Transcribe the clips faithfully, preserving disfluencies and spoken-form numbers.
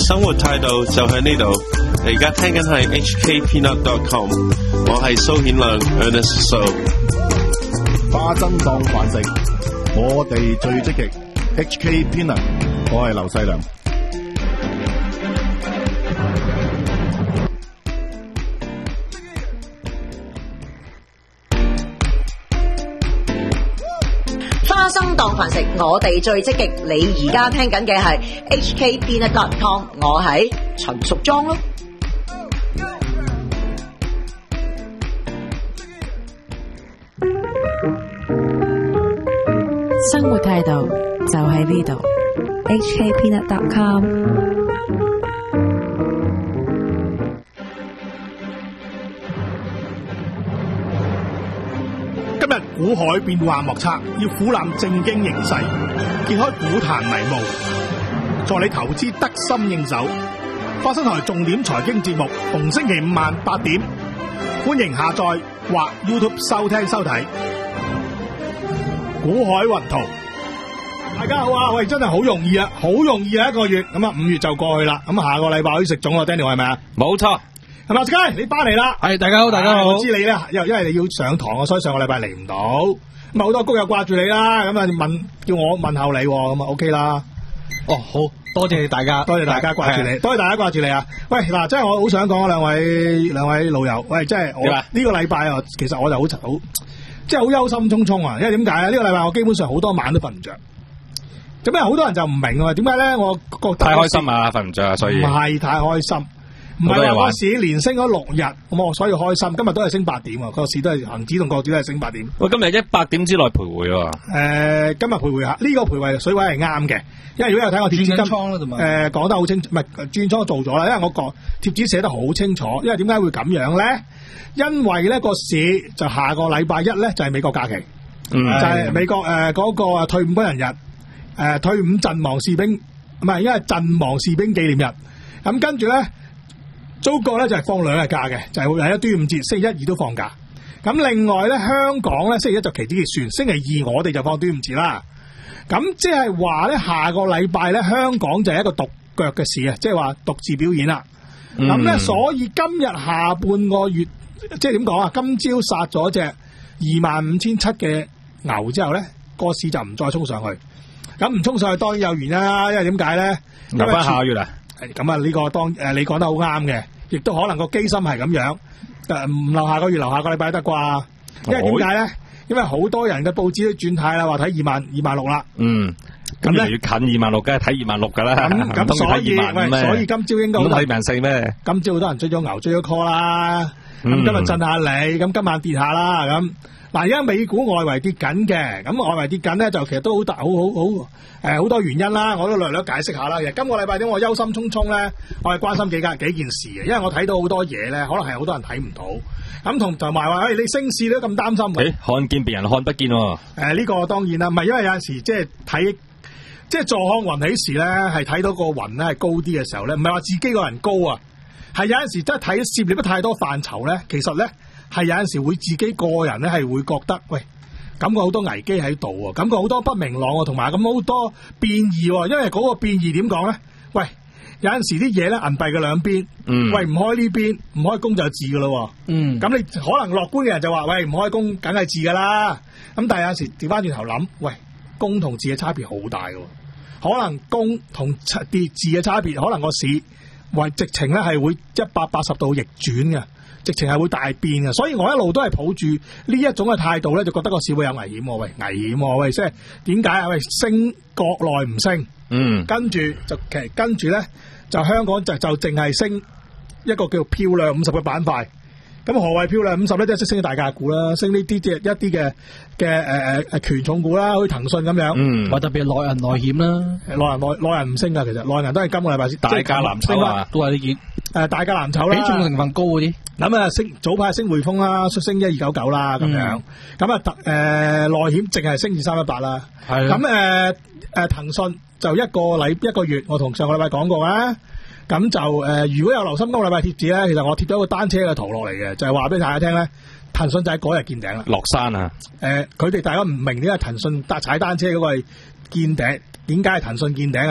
生活態度就喺呢度。你而家聽緊係 H K Peanut dot com， 我係蘇顯亮 Ernest So。 花生當飯食，我哋最積極。H K Peanut， 我係劉細良。 花生當飯食，我哋最積極。你而家聽緊嘅係 H K Peanut dot com， 我係陳淑莊咯。 生活態度就喺呢度 H K Peanut dot com。 今日股海變幻莫測，要俯覽正經形勢，揭開股壇迷霧，助你投資得心應手。花生台重點財經節目，逢星期五晚八點，歡迎下載或 YouTube 收聽收睇。股海雲圖，大家好啊！喂，真係好容易啊，好容易啊，一個月咁啊，五月就過去啦。咁下個禮拜可以食粽咯 ，Daniel 係咪啊？ 冇錯， 係咪？阿 Sky 你翻嚟啦？ 係，大家好，大家好。 我知你咧，因因為你要上堂啊，所以上個禮拜嚟唔到。咁啊，好多谷友掛住你啦，咁啊問叫我問候你，咁啊 OK 啦。 哦，好多謝大家， 多謝大家掛住你，多謝大家掛住你啊！喂，嗱，真係我好想講啊，兩位兩位老友，喂，真係我呢個禮拜啊，其實我就好好。即係好憂心忡忡啊！因為點解啊？呢、這個禮拜我基本上好多晚都瞓唔着。咁啊，好多人就唔明啊，點解咧？我覺得太開心啊，瞓唔着啊，所以唔係太開心，唔係話個市連升咗六日，咁我所以開心。今日都係升八點啊，個市都係恒指同國指都係升八點。 喂，今日一百點之內徘徊喎。誒、 呃，今日徘徊下，呢、這個徘徊水位係啱嘅，因為如果有睇我貼紙金倉啦，同埋誒講得好清楚，唔係轉倉做咗啦，因為我個貼紙寫得好清楚。因為點解會咁樣咧？因為咧個市就下個禮拜一咧就係、是、美國假期，嗯、就係、是、美國誒嗰、呃那個退伍軍人日，誒、呃、退伍陣亡士兵唔係，因為陣亡士兵紀念日。咁跟住咧，中國咧就係、是、放兩日假嘅，就係會喺端午節星期一、二都放假。咁另外咧，香港咧星期一就期指結算，星期二我哋就放端午節啦。咁即係話咧，下個禮拜咧香港就係一個獨腳嘅市啊，即係話獨自表演啦。咁、嗯、咧，所以今日下半個月。即係點講啊？今朝殺咗隻二萬五千七嘅牛之後咧，個市就唔再衝上去。咁唔衝上去當然有原因啦，因為點解咧？ 留翻下個月啊？ 咁啊，呢個當誒你講得好啱嘅，亦都可能個機心係咁樣。誒唔留下個月，留下個禮拜得啩？因為點解咧？因為好多人嘅報紙都轉態啦，話睇二萬二萬六啦。嗯。 咁越嚟越近二萬六，梗係睇二萬六噶啦。 咁咁所以，喂，所以今朝應該咁睇萬四咩？ 今朝好多人追咗牛，追咗 call 啦。咁、嗯、今日震下你，咁今晚跌下啦。咁嗱，而家美股外圍跌緊嘅，咁外圍跌緊咧，就其實都好大，好好好誒，好多原因啦。我都略略解釋下啦。其實今個禮拜點我憂心忡忡咧，我係關心幾間幾件事嘅，因為我睇到好多嘢咧，可能係好多人睇唔到。咁同同埋話，誒、哎，你升市都咁擔心嘅、欸？看見別人看不見喎。誒、呃，呢、這個當然啦，唔係因為有陣時即係睇，即係坐看雲起時咧，係睇到個雲咧係高啲嘅時候咧，唔係話自己個人高啊。係有陣時真係睇涉獵得太多範疇咧，其實咧係有陣時會自己個人咧係會覺得，喂，感覺好多危機喺度啊，感覺好多不明朗啊，同埋咁好多變異，因為嗰個變異點講咧，喂，有陣時啲嘢咧銀幣嘅兩邊，嗯，喂唔開呢邊，唔開工就係字噶咯，嗯，咁你可能樂觀嘅人就話，喂唔開工梗係字噶啦，咁但係有陣時調翻轉頭諗，喂，工同字嘅差別好大噶，可能工同跌字嘅差別，可能個市。喂，直情咧係會一百八十度逆轉嘅，直情係會大變嘅，所以我一路都係抱住呢一種嘅態度咧，就覺得個市會有危險喎，喂，危險喎，喂，即係點解啊？喂，升國內唔升，嗯，跟住就其實跟住咧就香港就就淨係升一個叫漂亮五十嘅板塊。咁何謂漂亮五十咧？即係識升啲大價股啦，升呢啲即係一啲嘅嘅誒誒誒權重股啦，好似騰訊咁樣。嗯，或特別係內銀內險啦，內銀內內銀唔升噶，其實內銀都係今個禮拜先大價藍籌啊，都係呢件誒大價藍籌啦，比重成分高嗰啲。咁啊升早排升匯豐啦，升一二九九啦咁樣。咁啊誒內險淨係升二三一八啦。係。咁誒誒騰訊就一個禮一個月，我同上個禮拜講過啊。咁就誒、呃，如果有留心今個禮拜貼紙咧，其實我貼咗一個單車嘅圖落嚟嘅，就係話俾大家聽咧，騰訊就喺嗰日見頂啦。落山啊！誒、呃，佢哋大家唔明點解騰訊搭踩單車嗰個係見頂，點解係騰訊見頂啊？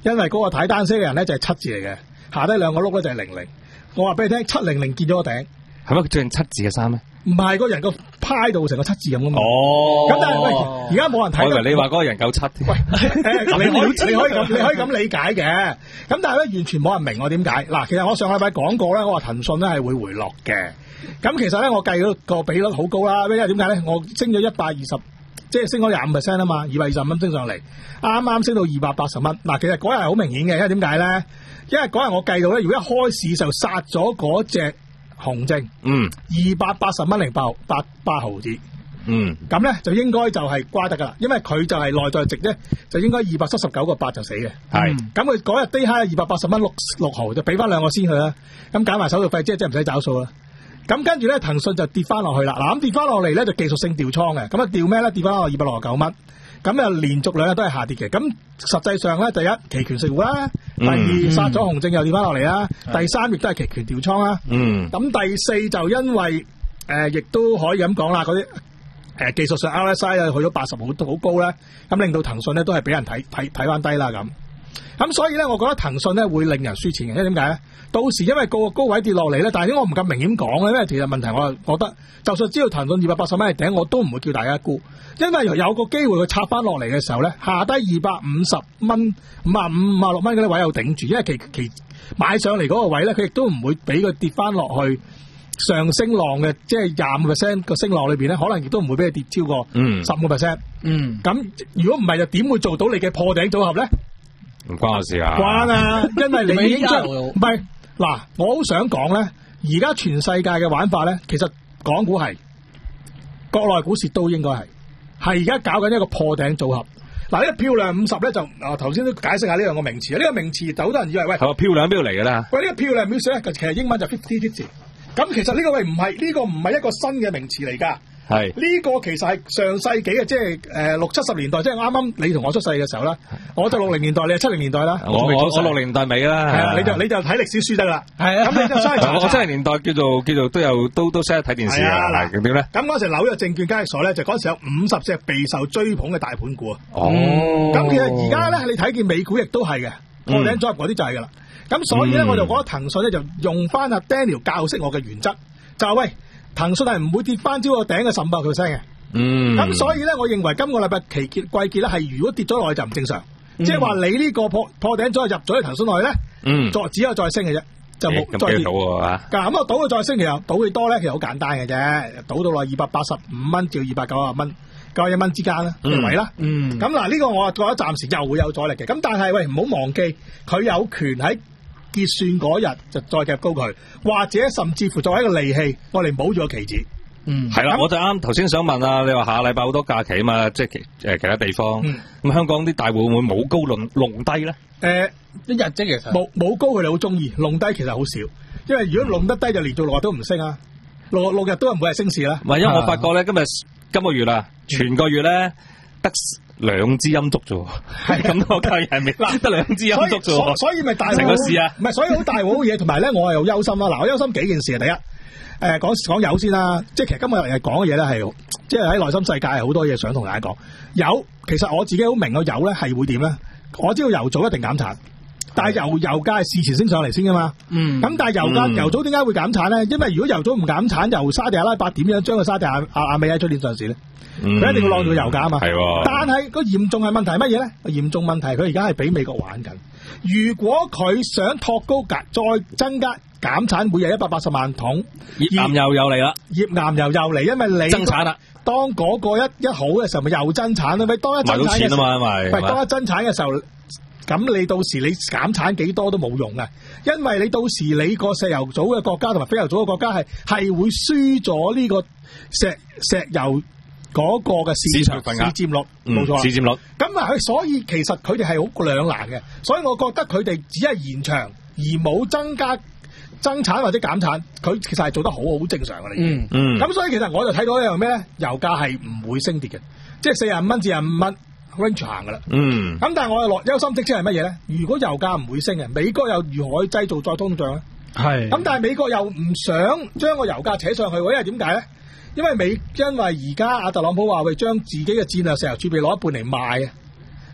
因為嗰個睇單聲嘅人咧就係七字嚟嘅，下低兩個碌咧就係零零。我話俾你聽，七零零見咗個頂， 係咪佢着件七字嘅衫咩？ 唔係個人個派度成個七字咁噶嘛。 哦， 咁但係喂，而家冇人睇。 我以為你話嗰個人夠七添。 喂，誒，你可以你可以咁你可以咁理解嘅。咁但係咧，完全冇人明我點解。嗱，其實我上個禮拜講過咧，我話騰訊咧係會回落嘅。咁其實咧，我計咗個比率好高啦。因為點解咧？我升咗一百二十，即係升咗廿五 percent 啊嘛，二百二十蚊升上嚟，啱啱升到二百八十蚊。嗱，其實嗰日係好明顯嘅，因為點解咧？因為嗰日我計到咧，如果一開市就殺咗嗰隻紅證， 嗯， 二百八十蚊零八八八毫子， 嗯， 咁咧就應該就係瓜得噶啦，因為佢就係內在值咧，就應該二百七十九個八就死嘅， 係， 咁佢嗰日低下二百八十蚊六六毫，就俾翻兩個先佢啦，咁減埋手續費，即係即係唔使找數啦。咁跟住咧，騰訊就跌翻落去啦，嗱咁跌翻落嚟咧就技術性調倉嘅，咁啊調咩咧？跌翻落二百六十九蚊。咁啊，連續兩日都係下跌嘅。咁實際上咧，第一期權食糊啦，第二殺咗紅證又跌翻落嚟啦，第三亦都係期權調倉啦。嗯。咁第四就因為誒，亦都可以咁講啦，嗰啲誒技術上 R S I 啊去咗八十好好高咧，咁令到騰訊咧都係俾人睇睇睇翻低啦咁。咁所以咧，我覺得騰訊咧會令人輸錢嘅，因為點解咧？到時因為個高位跌落嚟咧，但係我唔咁明顯講咧，因為其實問題我覺得，就算知道騰訊二百八十蚊係頂，我都唔會叫大家沽，因為有個機會佢插翻落嚟嘅時候咧，下低二百五十蚊、五啊五、五啊六蚊嗰啲位又頂住，因為其其買上嚟嗰個位咧，佢亦都唔會俾佢跌翻落去上升浪嘅，即係廿五 percent 個升浪裏邊咧，可能亦都唔會俾佢跌超過十五 percent。嗯，咁如果唔係，就點會做到你嘅破頂組合咧？ 唔關我事啊！ 關啊，因為你已經將唔係嗱，我好想講咧，而家全世界嘅玩法咧，其實港股係，國內股市都應該係，係而家搞緊一個破頂組合。嗱，呢個漂亮五十咧就啊頭先都解釋下呢兩個名詞，呢、這個名詞就好多人以為喂， 係漂亮邊度嚟嘅啦？ 喂，呢、這個漂亮 music 咧，其實英文就 fifty fifty， 咁其實呢個位唔係呢個唔係一個新嘅名詞嚟㗎。係呢、這個其實係上世紀嘅，即係誒六七十年代，即係啱啱你同我出世嘅時候啦。我就六零年代，你係七零年代啦。 我我我六零年代尾啦。係啊， 你就你就睇歷史書得啦。係啊，咁你就所以我七零年代叫做叫做都有都都識得睇電視啊。嗱，咁點咧？ 咁嗰時紐約證券交易所咧，就嗰時有五十隻備受追捧嘅大盤股啊。 哦。 咁其實而家咧，你睇見美股亦都係嘅，破頂組合嗰啲就係噶啦。咁所以咧，我就覺得騰訊咧就用翻阿 Daniel 教識我嘅原則，就係喂，騰訊係唔會跌翻超過頂嘅十五百 percent 嘅。嗯，咁所以咧，我認為今個禮拜期結季結咧係如果跌咗落去就唔正常，嗯、即係話你呢個破破頂咗入咗去騰訊內咧，嗯，再只有再升嘅啫，就冇、欸、再跌到啊。咁啊，賭佢再升，其實賭幾多咧？其實好簡單嘅啫，賭到落二百八十五蚊至二百九十蚊，九十一蚊之間啦，嘅位啦。嗯，咁嗱呢個我覺得暫時又會有阻力嘅。咁但係喂，唔好忘記佢有權喺結算嗰日就再夾高佢，或者甚至乎作為一個利器，我哋保住個期指。 嗯，係啦，我就啱頭先想問啊，你話下禮拜好多假期啊嘛，即係其誒其他地方，咁、嗯、香港啲大戶會唔會冇高弄弄低咧？誒、呃，一日啫，其實冇冇高佢哋好中意，弄低其實好少，因為如果弄得低就連續六日都唔升啊，六六日都唔會係升市啦。唔係，因為我發覺咧，今日今個月啦，全個月咧得兩支陰燭啫，係咁多計係咪？嗱，得兩支陰燭啫，所以咪大成個市啊？唔係，所以好大鑊嘅嘢，同埋咧，我係有憂心啦。嗱，我憂心幾件事啊，第一。誒，講講油先啦，即係其實今日係講嘅嘢咧係，即係喺內心世界係好多嘢想同大家講。油其實我自己好明個油咧係會點咧，我知道油組一定減產，但係油油價係事前升上嚟先噶嘛。嗯。咁但係油價、嗯、油組點解會減產咧？因為如果油組唔減產，由沙地阿拉伯點樣將個沙地阿阿阿美喺出年上市咧？佢、嗯、一定要晾住油價啊嘛。係喎。但係個嚴重係問題係乜嘢咧？嚴重問題佢而家係俾美國玩緊。如果佢想托高價，再增加。減產每日一百八十萬桶，頁岩油又嚟啦，頁岩油又嚟，因為你增產啦。當嗰個一一好嘅時候，咪又增產咯。咪當一增產嘅時候，咪當一增產嘅時候，咁你到時你減產幾多都冇用嘅，因為你到時你個石油組嘅國家同埋非油組嘅國家係係會輸咗呢個石石油嗰個嘅市場份額市佔率，冇錯，市佔率。咁啊，所以其實佢哋係好兩難嘅，所以我覺得佢哋只係延長而冇增加。增產或者減產，佢其實係做得好好正常嘅。嗯嗯。咁所以其實我就睇到一樣咩咧？油價係唔會升跌嘅，即係四十五蚊至四十五蚊 range 行噶啦。嗯。咁但係我嘅落憂心即係乜嘢咧？如果油價唔會升嘅，美國又如何去製造再通脹咧？係。咁但係美國又唔想將個油價扯上去，因為點解咧？因為美因為而家阿特朗普話會將自己嘅戰略石油儲備攞一半嚟賣啊。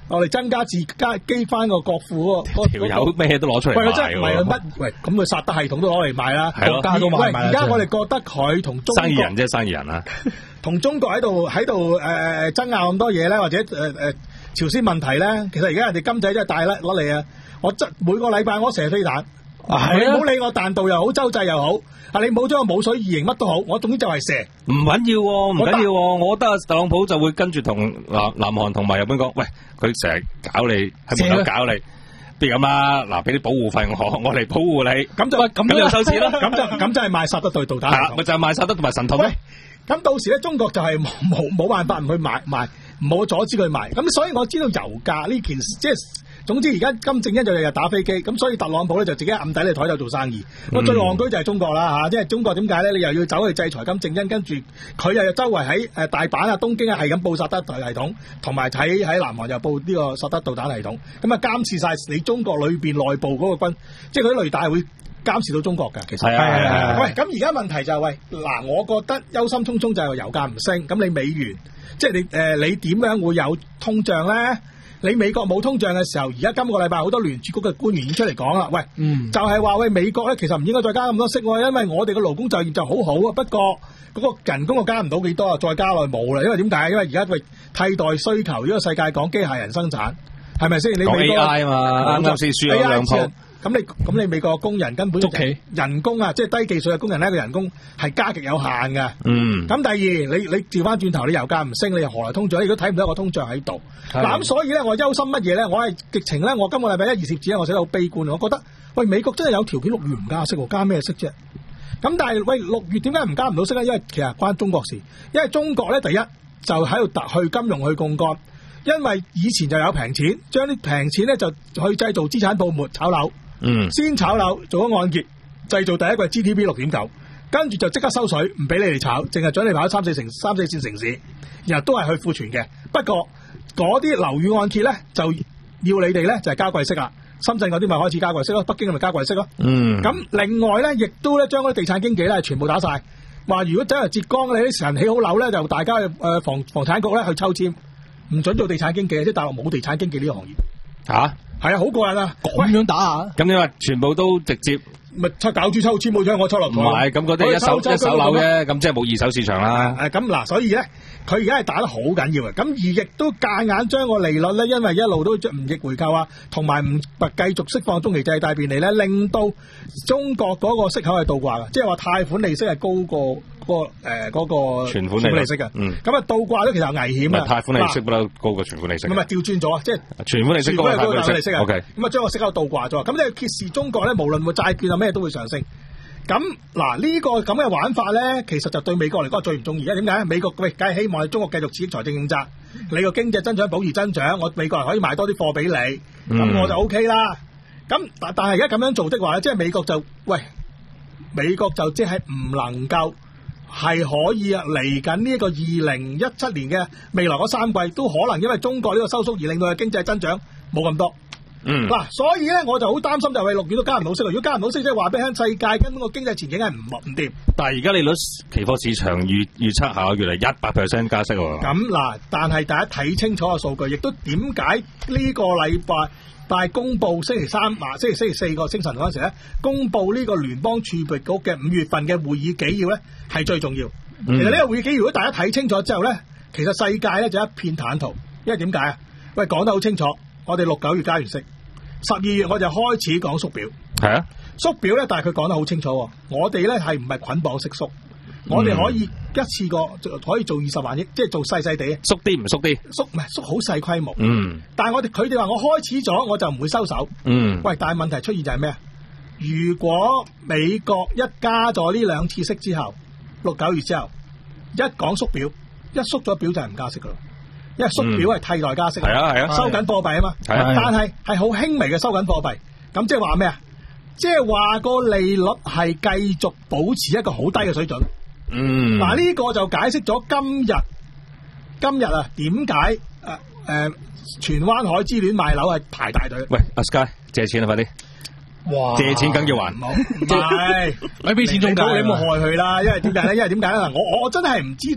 我哋增加自家基翻個國庫嗰條友咩都攞出嚟賣。 喂，佢真係唔係乜？喂，咁佢薩德系統都攞嚟賣啦，國家都賣。喂，而家我哋覺得佢同中國生意人啫，生意人啊， 同中國喺度喺度誒爭拗咁多嘢咧，或者誒誒、呃、朝鮮問題咧，其實而家人哋金仔真係大甩攞嚟啊！我即每個禮拜我射飛彈。係、啊、你唔好理我彈道又好，洲際又好，啊你冇將我冇水異形乜都好，我總之就係射。唔緊要喎，唔緊要喎，我覺得特朗普就會跟住同南南韓同埋日本講，喂，佢成日搞你喺門口搞你，邊咁啊？嗱，俾啲保護費我，我嚟保護你，咁就咁就收錢啦，咁就咁就係賣薩德對導彈，係啦，咪就係賣薩德同埋神盾咯。咁到時咧，中國就係冇冇冇辦法唔去買賣，唔好阻止佢賣。咁所以我知道油價呢件事，即係。總之而家金正恩就日日打飛機，咁所以特朗普咧就自己暗底喺台度做生意。咁、嗯、最戇居就係中國啦嚇，即係中國點解咧？你又要走去制裁金正恩，跟住佢又周圍喺誒大阪啊、東京啊係咁報薩德系統，同埋喺喺南韓又報呢個薩德導彈系統，咁啊監視晒你中國裏邊內部嗰個軍，即係佢啲雷達會監視到中國㗎。其實係啊係啊。喂，咁而家問題就係、是、喂嗱，我覺得憂心忡忡就係油價唔升，咁你美元即係你誒、呃、你點樣會有通脹咧？你美國冇通脹嘅時候，而家今個禮拜好多聯儲局嘅官員已經出嚟講啦，喂，嗯、就係、是、話喂美國咧，其實唔應該再加咁多息，因為我哋嘅勞工就業就好好啊。不過嗰個人工我加唔到幾多啊，再加落冇啦。因為點解？因為而家喂替代需求，呢個世界講機械人生產，係咪先？你美國講 A I 啊嘛，啱啱先輸咗兩鋪。咁你咁你美國工人根本捉棋人工啊，即係低技術嘅工人咧，個人工係加極有限嘅。嗯。咁第二，你你調翻轉頭，你油價唔升，你又何來通脹？你都睇唔到一個通脹喺度。嗱咁所以咧，我憂心乜嘢咧？我係直情咧，我今個禮拜一二攝紙咧，我寫得好悲觀。我覺得喂，美國真係有條件六月唔加息喎，加咩息啫？咁但係喂，六月點解唔加唔到息咧？因為其實關中國事，因為中國咧第一就喺度特去金融去槓桿，因為以前就有平錢，將啲平錢咧就去製造資產泡沫、炒樓。嗯，先炒樓做咗按揭，製造第一季 G D P 六點九，跟住就即刻收水，唔俾你哋炒，淨係准你跑三四城、三四線城市，然後都係去庫存嘅。不過嗰啲樓宇按揭咧，就要你哋咧就係加貴息啦。深圳嗰啲咪開始加貴息咯，北京咪加貴息咯。嗯，咁另外咧，亦都咧將嗰啲地產經紀咧全部打晒，話如果走嚟浙江你啲人起好樓咧，就大家誒、呃、房房產局咧去抽籤，唔准做地產經紀，即係大陸冇地產經紀呢個行業。吓、啊？係啊，好過癮啊！咁樣打啊？咁你話全部都直接咪抽搞住抽籤冇咗我抽落去？唔係，咁嗰啲一手一手樓啫，咁即係冇二手市場啦。誒，咁嗱，所以咧，佢而家係打得好緊要嘅，咁而亦都夾硬將個利率咧，因為一路都唔逆回購啊，同埋唔繼續釋放中期借貸便利咧，令到中國嗰個息口係倒掛嘅，即係話貸款利息係高過。嗰、那個誒嗰、呃那個存款利息嘅，嗯，咁啊倒掛咧其實有危險啊，貸款利息不嬲高過存款利息，唔係調轉咗啊，即係存款利息高過貸款利息啊， OK，咁啊將個息口倒掛咗，咁你揭示中國咧無論個債券啊咩都會上升，咁嗱呢個咁嘅玩法咧，其實就對美國嚟講最唔中意，因為點解？美國喂梗係希望你中國繼續刺激財政政策，你個經濟增長保持增長，我美國人可以賣多啲貨俾你，咁、嗯、我就 OK 啦。咁但但係而家咁樣做的話咧，即係美國就喂美國就即係唔能夠。係可以啊！嚟緊呢一個二零一七年嘅未來嗰三季都可能因為中國呢個收縮而令到佢經濟增長冇咁多。嗯，嗱、啊，所以咧我就好擔心就係六月都加唔到息，如果加唔到息，即係話俾聽世界根本個經濟前景係唔唔掂。但係而家利率期貨市場預預測下個月嚟一百 percent 加息喎。咁嗱，但係大家睇清楚個數據，亦都點解呢個禮拜？但係公布星期三啊，星期星期四個清晨嗰陣時咧，公布呢個聯邦儲備局嘅五月份嘅會議紀要咧，係最重要。嗯、其實呢個會議紀要如果大家睇清楚之後咧，其實世界咧就一片坦途，因為點解啊？喂，講得好清楚，我哋六九月加完息，十二月我就開始講縮表。係啊，縮表咧，但係佢講得好清楚，我哋咧係唔係捆綁式縮。我哋可以一次過可以做二十萬億，即係做細細地，縮啲唔縮啲，縮唔係縮好細規模。嗯，但係我哋佢哋話我開始咗，我就唔會收手。嗯，喂，但係問題出現就係咩啊？如果美國一加咗呢兩次息之後，六九月之後一講縮表，一縮咗表就係唔加息噶啦，因為縮表係替代加息。係啊係啊，收緊貨幣啊嘛。係啊，但係係好輕微嘅收緊貨幣，咁即係話咩啊？即係話個利率係繼續保持一個好低嘅水準。嗯，嗱、這、呢個就解釋咗今日今日啊點解誒誒荃灣海之戀賣樓係排大隊？喂，阿 Sky 借錢啊，快啲！哇，借錢梗要還，唔係，咪俾錢中介，你冇害佢啦。因為點解咧？因為點解咧？嗱，我我真係唔知道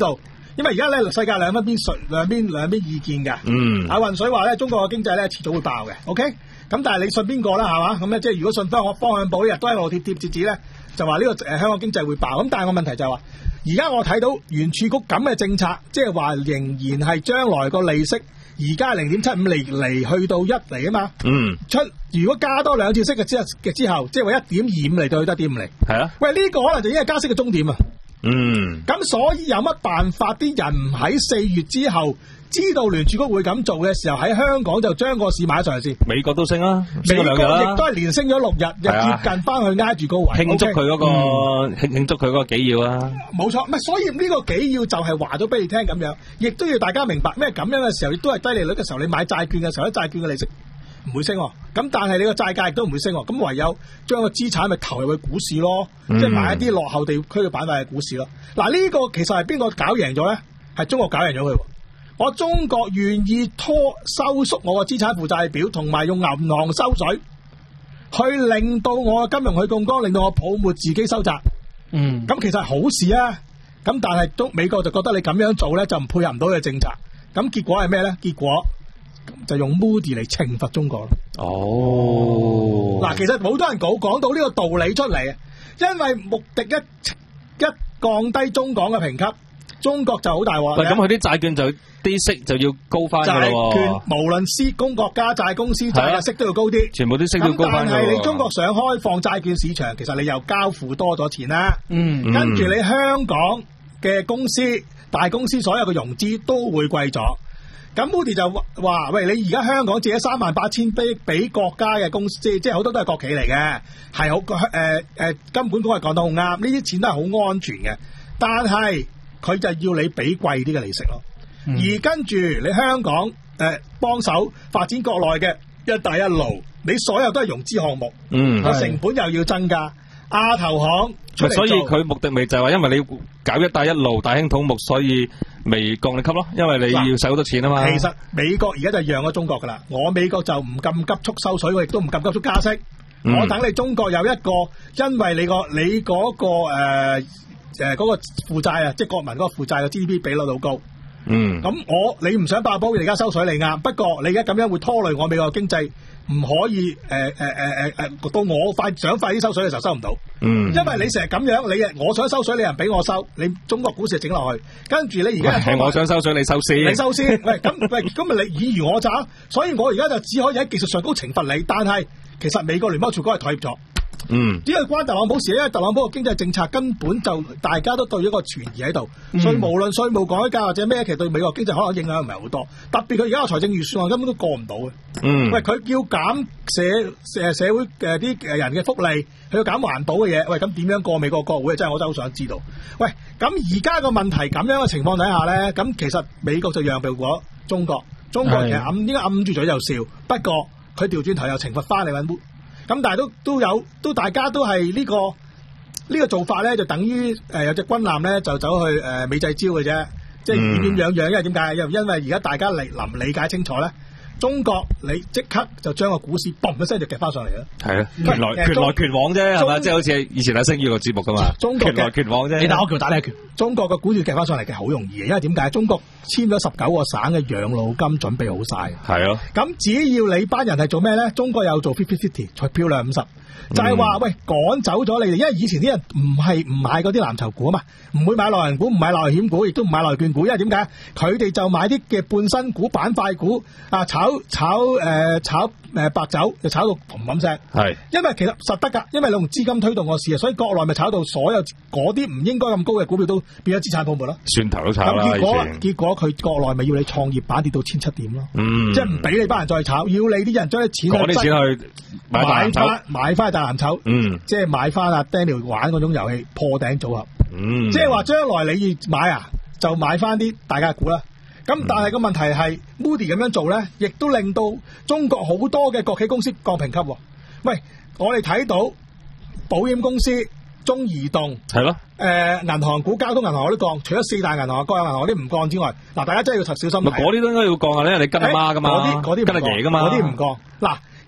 因為而家咧世界兩邊水兩邊兩邊意見嘅。嗯。阿雲水話咧，中國嘅經濟咧遲早會爆嘅。OK。咁但係你信邊個啦？係嘛？咁咧即係如果信翻我方向寶日都喺度貼貼貼紙咧，就話呢、這個誒、呃、香港經濟會爆。咁但係個問題就係、是、話，而家我睇到聯儲局咁嘅政策，即係話仍然係將來個利息。而家零點七五厘嚟去到一厘啊嘛，嗯，出如果加多兩次息嘅之嘅之後，即係話一點二五厘到去一點五厘，係啊，喂呢、這個可能就已經係加息嘅終點啊，嗯，咁所以有乜辦法？啲人唔喺四月之後知道聯儲局會咁做嘅時候，喺香港就將個市買上嚟先。美國都升啦，美國亦都係連升咗六日，又接近翻去挨住高位，慶祝佢嗰、那個慶慶、嗯、祝佢嗰個紀要啊！冇錯，唔係所以呢個紀要就係話咗俾你聽咁樣，亦都要大家明白咩咁樣嘅時候，亦都係低利率嘅時候，你買債券嘅時候，啲債券嘅利息唔會升，咁但係你個債價亦都唔會升，咁唯有將個資產咪投入去股市咯，嗯、即係買一啲落後地區嘅板塊嘅股市咯。嗱、啊、呢、這個其實係邊個搞贏咗咧？係中國搞贏咗佢。我中國願意拖收縮我個資產負債表，同埋用銀行收水，去令到我嘅金融去槓桿，令到我泡沫自己收窄。嗯，咁其實係好事啊。咁但係都美國就覺得你咁樣做咧，就唔配合唔到嘅政策。咁結果係咩咧？結果就用 Moody 嚟懲罰中國咯。哦，嗱，其實好多人講講到呢個道理出嚟，因為穆迪一一降低中港嘅評級，中國就好大鑊。咁佢啲債券就啲息就要高翻噶咯。債券無論私公國家債、公司債嘅息都要高啲，全部啲息都要高翻。但係你中國想開放債券市場，其實你又交付多咗錢啦。嗯，跟住你香港嘅公司、大公司所有嘅融資都會貴咗。咁 Moody 就話：喂，你而家香港借咗三萬八千俾俾國家嘅公司，即係好多都係國企嚟嘅，係好誒誒，金管局係講得好啱，呢啲錢都係好安全嘅，但係佢就要你俾貴啲嘅利息咯。嗯、而跟住你香港誒幫手發展國內嘅一帶一路，你所有都係融資項目，嗯，個成本又要增加。亞投行出嚟做，所以佢目的咪就係話，因為你搞一帶一路大興土木，所以未降你級咯，因為你要使好多錢啊嘛。其實美國而家就讓咗中國噶啦，我美國就唔咁急速收水，我亦都唔咁急速加息。嗯、我等你中國有一個，因為你個你嗰、嗰個誒誒嗰個負債啊，即係國民嗰個負債嘅 G D P 比率好高。嗯，咁我你唔想爆煲，你而家收水你啱，不過你而家咁樣會拖累我美國經濟，唔可以誒誒誒誒誒到我快想快啲收水嘅時候收唔到。嗯，因為你成日咁樣，你我想收水，你又唔俾我收，你中國股市整落去，跟住你而家係我想收水，你收先，你收先。喂，咁喂，咁咪你爾虞我詐，所以我而家就只可以喺技術上高懲罰你，但係其實美國聯邦儲局係妥協咗。嗯，呢個關特朗普事，因為特朗普嘅經濟政策根本就大家都對一個存疑喺度，嗯、所以無論稅務改革或者咩，其實對美國經濟可能影響唔係好多。特別佢而家個財政預算案根本都過唔到嘅。嗯，喂，佢叫減社社社會誒啲誒人嘅福利，佢要減環保嘅嘢，喂，咁點樣過美國國會？真係我真係好想知道。喂，咁而家個問題咁樣嘅情況底下咧，咁其實美國就讓步咗中國，中國其實暗應該揞住嘴就笑，不過佢調轉頭又懲罰翻你揾。咁但係都都有都大家都係呢、這個呢、這個做法咧，就等於誒、呃、有隻軍艦咧就走去誒、呃、美濟礁嘅啫，即係點點樣樣，因為點解？因因為而家大家理臨理解清楚咧，中國你即刻就將個股市嘣一聲就夾翻上嚟啦。係啊，拳來拳來拳往啫，係嘛？即係好似以前阿星宇個節目噶嘛。中國拳來拳往啫，你打我拳打你拳。中國嘅股市夾翻上嚟嘅好容易嘅，因為點解？中國簽咗十九個省嘅養老金準備好晒。係啊，咁只要你班人係做咩咧？中國有做 fifty fifty 彩漂亮五十，就係話喂趕走咗你哋，因為以前啲人唔係唔買嗰啲藍籌股啊嘛，唔會買內銀股，唔買內險股，亦都唔買內券股，因為點解？佢哋就買啲嘅半新股、板塊股啊，炒炒誒、呃、炒誒、呃、白酒，就炒到嘭嘭聲。係，因為其實實得㗎，因為你用資金推動個市啊，所以國內咪炒到所有嗰啲唔應該咁高嘅股票都變咗資產泡沫咯。蒜頭都炒啦，結果結果佢國內咪要你創業板跌到千七點咯。嗯，即係唔俾你班人再炒，要你啲人將啲錢攞啲錢去買翻買翻大藍籌。嗯，即係買翻阿 Daniel 玩嗰種遊戲破頂組合。嗯，即係話將來你要買啊，就買翻啲大家股啦。咁、嗯、但係個問題係 Moody 咁樣做咧，亦都令到中國好多嘅國企公司降評級。喂，我哋睇到保險公司、中移動係咯，誒銀、呃、行股、交通銀行嗰啲降，除咗四大銀行、國有銀行嗰啲唔降之外，嗱大家真係要實小心。嗰啲都應該要降啊，因為你跟阿媽噶嘛，嗰啲嗰啲跟阿爺噶嘛，嗰啲唔降。嗱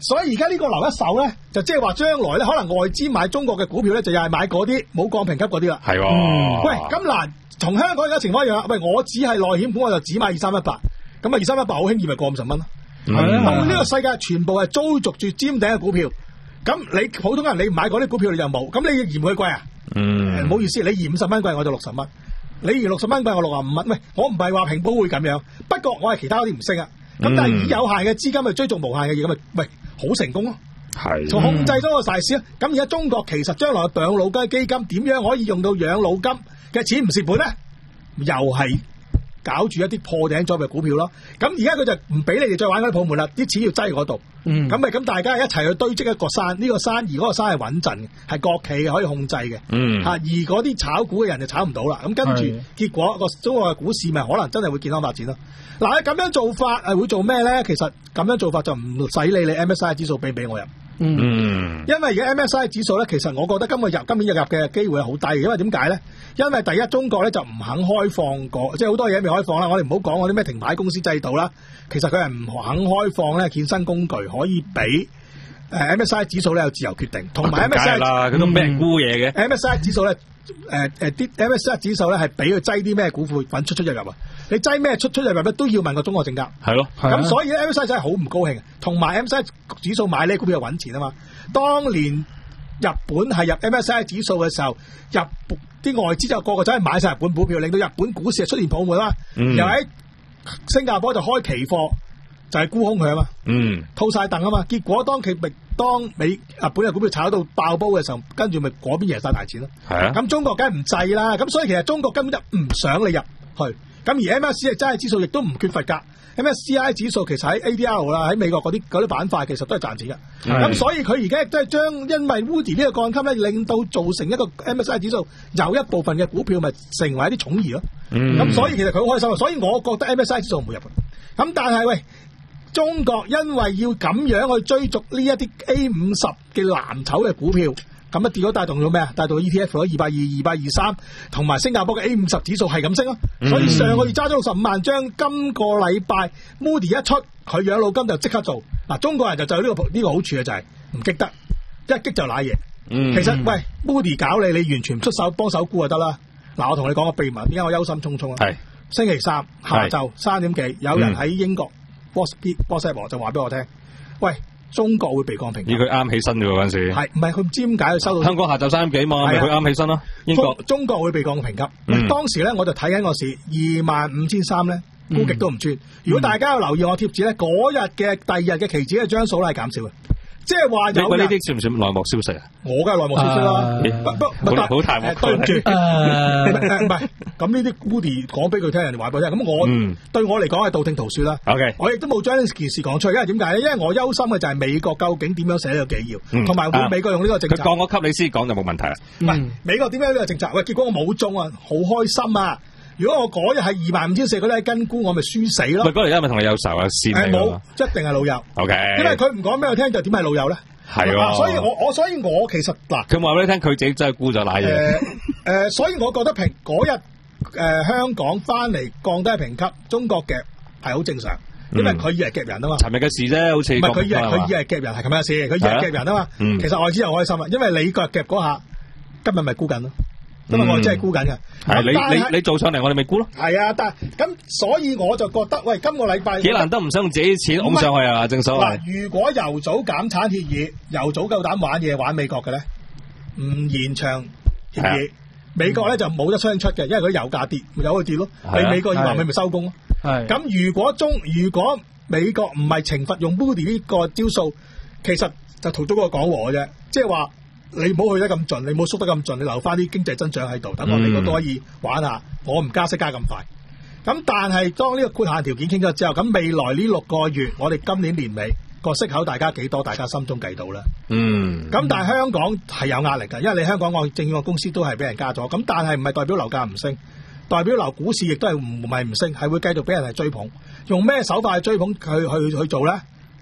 所以而家呢個留一手咧，就即係話將來咧，可能外資買中國嘅股票咧，就又係買嗰啲冇降評級嗰啲啦。 係喎、 嗯。喂，咁嗱，同香港而家情況一樣啦。喂，我只係內險股，我就只買二三一八，咁啊二三一八好輕易咪過五十蚊咯。係啊。咁呢個世界全部係租逐住尖頂嘅股票，咁你普通人你唔買嗰啲股票你就冇，咁你嫌佢貴啊？嗯。唔好意思，你嫌五十蚊貴我就六十蚊，你嫌六十蚊貴我六十五蚊。喂，我唔係話平保會咁樣，不過我係其他嗰啲唔識啊。咁、嗯、但係以有限嘅資金去追逐無限嘅嘢，咁咪喂好成功咯。係，就控制咗個大市啊！咁而家中國其實將來養老金基金點樣可以用到養老金嘅錢唔蝕本咧？又係搞住一啲破頂咗嘅股票咯。咁而家佢就唔俾你哋再玩嗰啲泡沫啦，啲錢要擠嗰度。嗯，咁咪咁大家一齊去堆積一個山，呢、這個山而嗰個山係穩陣嘅，係國企嘅可以控制嘅。嗯，吓而嗰啲炒股嘅人就炒唔到啦。咁跟住結果個中國嘅股市咪可能真係會健康發展咯。嗱，咁樣做法係會做咩咧？其實咁樣做法就唔使理你 M S C I 指數俾唔俾我入。嗯，因為而家 M S C I 指數咧，其實我覺得今個入今年入入嘅機會係好低，因為點解咧？因為第一中國咧就唔肯開放過，即係好多嘢未開放啦。我哋唔好講嗰啲咩停牌公司制度啦，其實佢係唔肯開放咧衍生工具可以俾誒 M S C I 指數咧有自由決定，同埋 M S C I 啦，佢都俾人沽嘢嘅。M S C I 指數咧誒誒啲 M S C I 指數咧係俾佢擠啲咩股票揾出出入入啊？你擠咩出出入入咧都要問個中國證監。係咯，咁所以 M S C I 真係好唔高興，同埋 M S C I 指數買呢股票係揾錢啊嘛。當年日本係入 M S C I 指數嘅時候，日啲外資就個個走去買晒日本股票，令到日本股市係出現泡沫啦。嗯、又喺新加坡就開期貨，就係、是、沽空佢啊嘛。嗯，套晒凳啊嘛。結果當佢咪當美日本嘅股票炒到爆煲嘅時候，跟住咪嗰邊贏晒大錢咯。係啊。咁中國梗係唔制啦。咁所以其實中國根本就唔想你入去。咁而 M S C I 真係指數亦都唔缺乏㗎。M S C I 指數其實喺 A D R 啦，喺美國嗰啲嗰啲板塊其實都係賺錢嘅。咁所以佢而家亦都係將因為 Woody 呢個降級咧，令到造成一個 M S C I 指數有一部分嘅股票咪成為一啲寵兒咯。咁、嗯、所以其實佢好開心，所以我覺得 M S C I 指數唔會入。咁但係喂，中國因為要咁樣去追逐呢一啲 A 五十嘅藍籌嘅股票。咁啊跌咗帶動咗咩啊？帶動 E T F 咯，二百二、二百二三，同埋新加坡嘅 A 五十指數係咁升咯。嗯、所以上個月揸咗六十五萬張，今個禮拜 Moody 一出，佢養老金就即刻做。嗱，中國人就就有呢個呢個好處嘅就係唔激得，一激就瀨嘢。嗯、其實喂 Moody 搞你，你完全唔出手幫手沽就得啦。嗱，我同你講個秘密，點解我憂心忡忡啊？係星期三下晝三點幾，有人喺英國 WhatsApp 就話俾我聽，喂。中國會被降評級， 佢啱起身嘅嗰陣時，係唔係佢唔知點解佢收到香港下晝三點幾嘛，咪佢啱起身咯。英國中國會被降評級，嗯、當時咧我就睇緊個市二萬五千三咧，估極都唔穿。嗯、如果大家有留意我貼紙咧，嗰日嘅第二日嘅期指嘅張數咧係減少嘅。即係話有呢啲算唔算內幕消息啊？ 我梗係內幕消息啦，不不好太幕。 對唔住，唔係咁呢啲 Woody 講俾佢聽，人哋話俾佢聽。咁我對我嚟講係道聽途說啦。OK，我亦都冇將呢件事講出去，因為點解咧？因為我憂心嘅就係美國究竟點樣寫呢個紀要，同埋會美國用呢個政策。 佢降我級你先講就冇問題啦。 唔係美國點樣呢個政策？喂，結果我冇中啊，好開心啊！如果我嗰日係二萬五千四嗰啲係跟沽，我咪輸死咯。 喂，嗰日因為同你有仇啊，線嚟冇，一定係老友。OK，因為佢唔講俾我聽，就點係老友咧？係啊，所以我我所以我其實嗱， 佢話俾你聽，佢自己真係沽咗奶嘢。 誒誒，所以我覺得評嗰日誒香港翻嚟降低評級，中國夾係好正常，因為佢以為夾人啊嘛。 尋日嘅事啫，好似唔係佢以為佢以為夾人係琴日嘅事，佢以為夾人啊嘛。其實外資又開心啊，因為你個夾嗰下，今日咪沽緊咯。因為我真係沽緊嘅， 係你你你做上嚟，我哋咪沽咯。 係啊，但係咁，所以我就覺得，喂，今個禮拜幾難得唔使用自己錢拱上去啊，正所謂。 嗱，如果油組減產協議，油組夠膽玩嘢玩美國嘅咧，唔延長協議，美國咧就冇得雙出嘅，因為佢油價跌，有佢跌咯。你美國要話佢咪收工咯。係咁，如果中如果美國唔係懲罰用 Moody 呢個招數，其實就同中國講和嘅啫，即係話。你唔好去得咁盡，你唔好縮得咁盡，你留翻啲經濟增長喺度，等我哋都可以玩下。我唔加息加咁快。咁但係當呢個豁限條件傾咗之後，咁未來呢六個月，我哋今年年尾個息口大家幾多，大家心中計到啦。嗯。咁但係香港係有壓力㗎，因為你香港個證券公司都係俾人加咗。咁但係唔係代表樓價唔升，代表樓股市亦都係唔係唔升，係會繼續俾人係追捧。用咩手法去追捧佢去去做咧？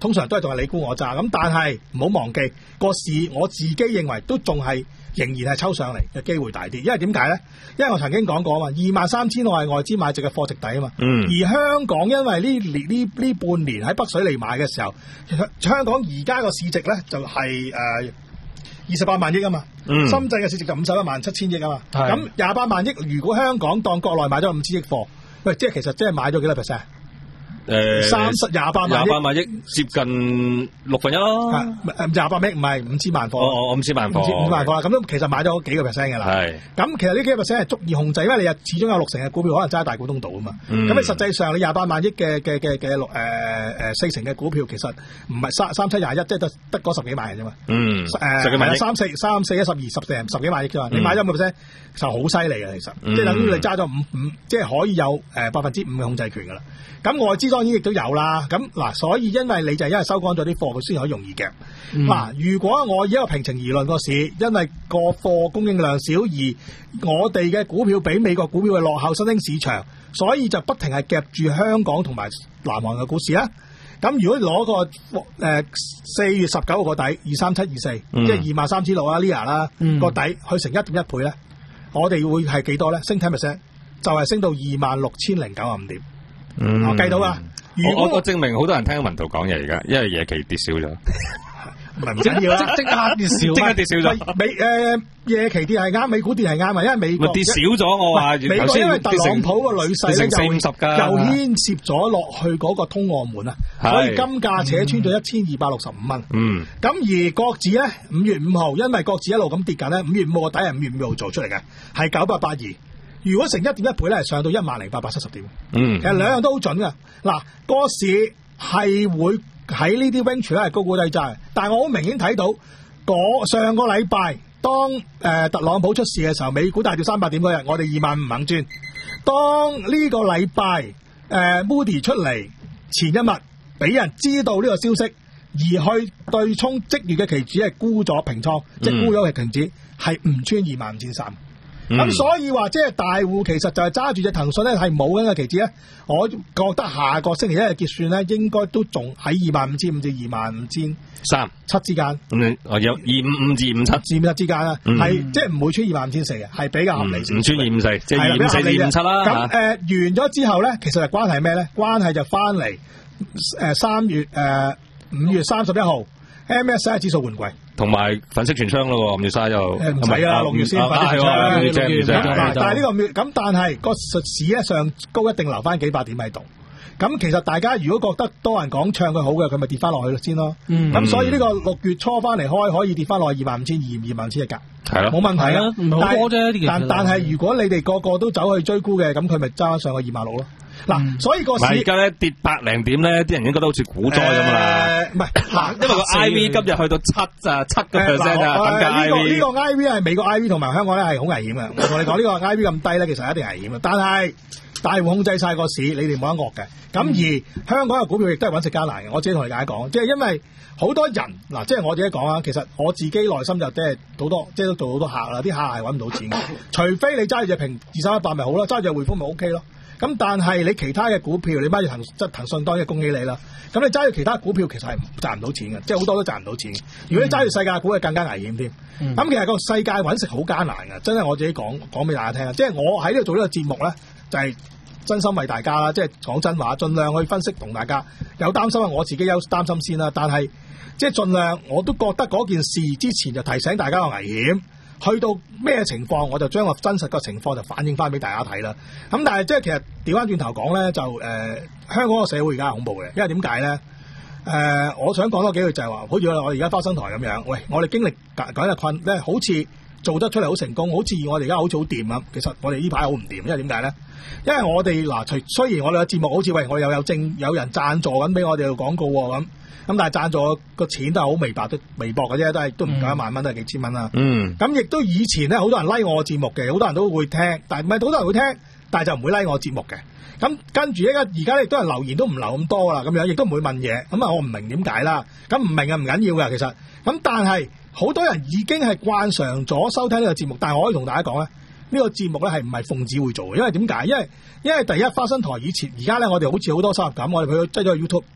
通常都係仲係你估我詐。咁但係唔好忘記個市，我自己認為都仲係仍然係抽上嚟嘅機會大啲。因為點解咧？因為我曾經講過啊嘛，二萬三千我係外資買值嘅貨值底啊嘛。嗯。而香港因為呢年呢呢半年喺北水嚟買嘅時候，香港而家個市值咧就係誒二十八萬億啊嘛。嗯。深圳嘅市值就五十一萬七千億啊嘛。係。咁廿八萬億，如果香港當國內買咗五千億貨，喂，即係其實即係買咗幾多 percent？誒，三十廿八萬億，廿八萬億接近六分一咯。 誒，廿八億唔係五千萬貨。 哦哦，五千萬貨， 五萬貨啦。咁都其實買咗幾個 percent 嘅啦。係。咁其實呢幾個 percent 係足以控制，因為你又始終有六成嘅股票可能揸喺大股東度啊嘛。咁、嗯、你實際上你廿八萬億嘅嘅嘅嘅六誒誒四成嘅股票，其實唔係三三七廿一，即係得得嗰十幾萬嘅啫嘛。嗯。誒、呃，十幾萬億。三四三四一十二十成十幾萬億啫嘛。你買咗五個 percent 就好犀利嘅，其實。嗯、即係等於你揸咗五五，即係可以有誒百分之五嘅控制權噶啦。咁外資當然亦都有啦。咁嗱，所以因為你就係因為收乾咗啲貨，佢先可以容易夾。嗱、嗯，如果我以一個平情而論個市，因為個貨供應量少，而我哋嘅股票比美國股票嘅落後新興市場，所以就不停係夾住香港同埋南韓嘅股市啊。咁如果攞個誒四月十九號個底二三七二四，即係二萬三千六啊 L I A 啦個底去乘一點一倍咧，我哋會係幾多咧？升十 percent 就係升到二萬六千零九十五點。嗯，我計到啦。 我我證明好多人聽文圖講嘢而家，因為夜期跌少咗， 唔係唔緊要啦，即刻跌少， 即刻跌少咗。 美誒夜期跌係啱，美股跌係啱啊，因為美國跌少咗。我話美國因為特朗普個女婿咧就又牽涉咗落去嗰個通俄門啊，所以金價扯穿咗一千二百六十五蚊。嗯，咁而國指咧五月五號，因為國指一路咁跌緊咧，五月五號個底係五月五號做出嚟嘅，係九百八二。如果成一點一倍咧，係上到一萬零八百七十點。嗯，其實兩樣都好準噶。嗱，個市係會喺呢啲 range 咧係高估低揸，但係我好明顯睇到，上個禮拜當誒、呃、特朗普出事嘅時候，美股大跌三百點嗰日，我哋二萬五肯轉。當呢個禮拜誒、呃、Moody 出嚟前一日，俾人知道呢個消息，而去對沖即月嘅期指係沽咗平倉，嗯、即係沽咗嘅期指係唔穿二萬五千三。咁、嗯、所以話即係大戶其實就係揸住隻騰訊咧係冇緊嘅期指咧，我覺得下個星期一嘅結算咧應該都仲喺二萬五千五至二萬五千三七之間。嗯，我有二五五至五七至五七之間啦，係、嗯、即係唔會穿二萬五千四嘅，係比較合理。唔、嗯、穿二五四，即係二五四至五七啦。咁誒、呃、完咗之後咧，其實係關係咩咧？關係就翻嚟誒三月誒五、呃、月三十一號 M S C I 指數換季。同埋粉飾櫥窗咯，五月卅又唔使啊，六月先粉飾櫥窗。但係呢個月咁，但係個市咧上高一定留翻幾百點喺度。咁其實大家如果覺得多人講唱佢好嘅，佢咪跌翻落去先咯。咁、嗯、所以呢個六月初翻嚟開可以跌翻落去二萬五千二、二萬五千一格，係咯，冇問題啊，唔好多啫。但但係如果你哋個個都走去追沽嘅，咁佢咪揸上個二萬六咯。嗱、嗯，所以個市而家咧跌百零點咧，啲人應該都好似股災咁啦。唔、呃、係，因為個 I V 今日去到七啊七個 percent 啊。呢、呃這個呢、這個 I V 係美國 I V 同埋香港咧係好危險嘅。我同你講呢個 I V 咁低咧，其實一定危險嘅。但係大戶控制晒個市，你哋冇得惡嘅。咁、嗯、而香港嘅股票亦都係揾食艱難嘅。我自己同你解講，即係因為好多人嗱，即係我自己講啊。其實我自己內心就即係好多，即係都做好多客啦。啲客係揾唔到錢嘅，除非你揸住隻平二三一八咪好咯，揸住隻匯豐咪 O K 咯。咁但係你其他嘅股票，你買住騰即係騰訊，當然恭喜你啦。咁你揸住其他股票，其實係賺唔到錢嘅，即係好多都賺唔到錢。如果你揸住世界股，係更加危險添。咁、嗯、其實個世界揾食好艱難嘅，真係我自己講講俾大家聽啦。即係我喺呢度做呢個節目咧，就係、是、真心為大家啦。即係講真話，盡量去分析同大家。有擔心啊，我自己有擔心先啦。但係即係盡量，我都覺得嗰件事之前就提醒大家個危險。去到咩情況，我就將個真實個情況就反映翻俾大家睇啦。咁但係即係其實調翻轉頭講咧，就誒、呃、香港個社會而家係恐怖嘅，因為點解咧？誒、呃，我想講多幾句就係、是、話，好似我哋而家花生台咁樣，喂，我哋經歷緊嘅困咧，好似做得出嚟好成功，好似我哋而家好似好掂咁。其實我哋呢排好唔掂，因為點解咧？因為我哋嗱，除雖然我哋嘅節目好似喂，我又有正有人贊助緊俾我哋做廣告咁。咁但係贊助個錢都係好微薄，都微薄嘅啫，都係都唔夠一萬蚊，都係幾千蚊啦。嗯，咁亦都以前咧，好多人 like 我節目嘅，好多人都會聽，但係唔係好多人會聽，但係就唔會 like 我節目嘅。咁跟住而家而家亦都係留言都唔留咁多啦，咁樣亦都唔會問嘢。咁啊，我唔明點解啦。咁唔明啊唔緊要嘅，其實咁但係好多人已經係慣常咗收聽呢個節目，但係我可以同大家講咧，呢個節目咧係唔係奉旨會做嘅，因為點解？因為因為第一花生台以前而家咧，我哋好似好多收入咁，我哋去擠咗去 YouTube。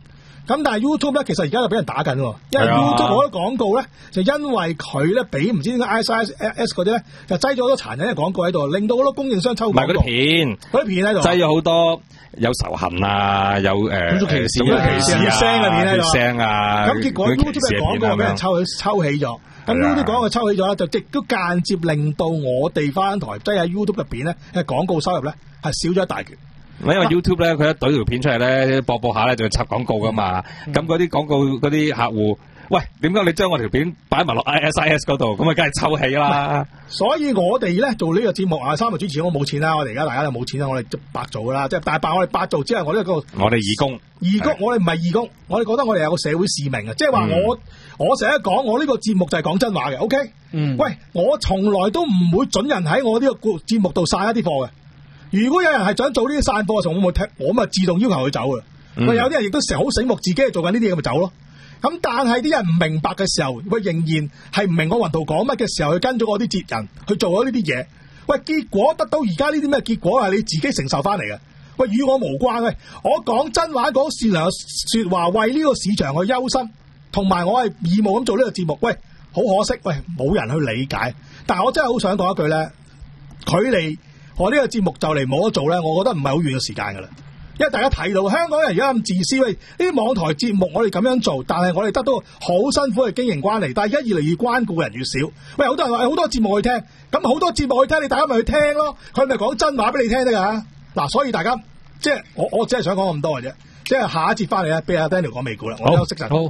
咁但係 YouTube 咧，其實而家就俾人打緊喎，因為 YouTube 嗰啲廣告咧，就因為佢咧俾唔知點解 I S S 嗰啲咧，就擠咗好多殘忍嘅廣告喺度，令到好多供應商抽廣告。唔係嗰啲片， 嗰啲片喺度擠咗好多有仇恨啊，有誒種族歧視啊、血腥嘅片喺度， 血腥啊。 咁結果 YouTube 嘅廣告俾人抽抽起咗，咁 YouTube 廣告抽起咗咧，就亦都間接令到我哋翻台擠喺 YouTube 入邊咧嘅廣告收入咧係少咗一大橛。 因為 YouTube 咧，佢一懟條片出嚟咧，播播下咧就插廣告噶嘛。咁嗰啲廣告嗰啲客戶，喂，點解你將我條片擺埋落 I S I S 嗰度？咁啊，梗係抽起啦。 所以我哋咧做呢個節目啊，三個主持我冇錢啦，我哋而家大家都冇錢啦，我哋白做噶啦，即係大白我哋白做之後，我呢個我哋義工， 義工，我哋唔係義工，我哋覺得我哋有個社會使命啊，即係話我、嗯、我成日講我呢個節目就係講真話嘅 ，OK？嗯，喂，我從來都唔會准人喺我呢個節目度散一啲貨嘅。如果有人係想做呢啲散貨嘅時候，我咪聽，我咪自動要求佢走嘅。喂、嗯，有啲人亦都成日好醒目，自己係做緊呢啲嘢，咪走咯。咁但係啲人唔明白嘅時候，喂，仍然係唔明我雲圖講乜嘅時候，去跟咗我啲哲人去做咗呢啲嘢。喂，結果得到而家呢啲咩結果係你自己承受翻嚟嘅。喂，與我無關嘅。我講真話，講善良嘅說話，為呢個市場去憂心，同埋我係義務咁做呢個節目。喂，好可惜，喂，冇人去理解。但係我真係好想講一句咧，距離我呢個節目就嚟冇得做咧，我覺得唔係好遠嘅時間噶啦。因為大家睇到香港人而家咁自私，喂，呢啲網台節目我哋咁樣做，但係我哋得到好辛苦嘅經營關係，但係而家越嚟越關顧嘅人越少。喂，好多人話好多節目去聽，咁好多節目去聽，你大家咪去聽咯。佢咪講真話俾你聽得噶。嗱，所以大家即係我我只係想講咁多嘅啫。即係下一節翻嚟咧，俾阿 Daniel 講美股啦。我休息陣。好。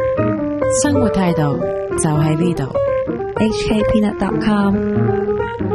生活態度就喺呢度。H K Peanut dot com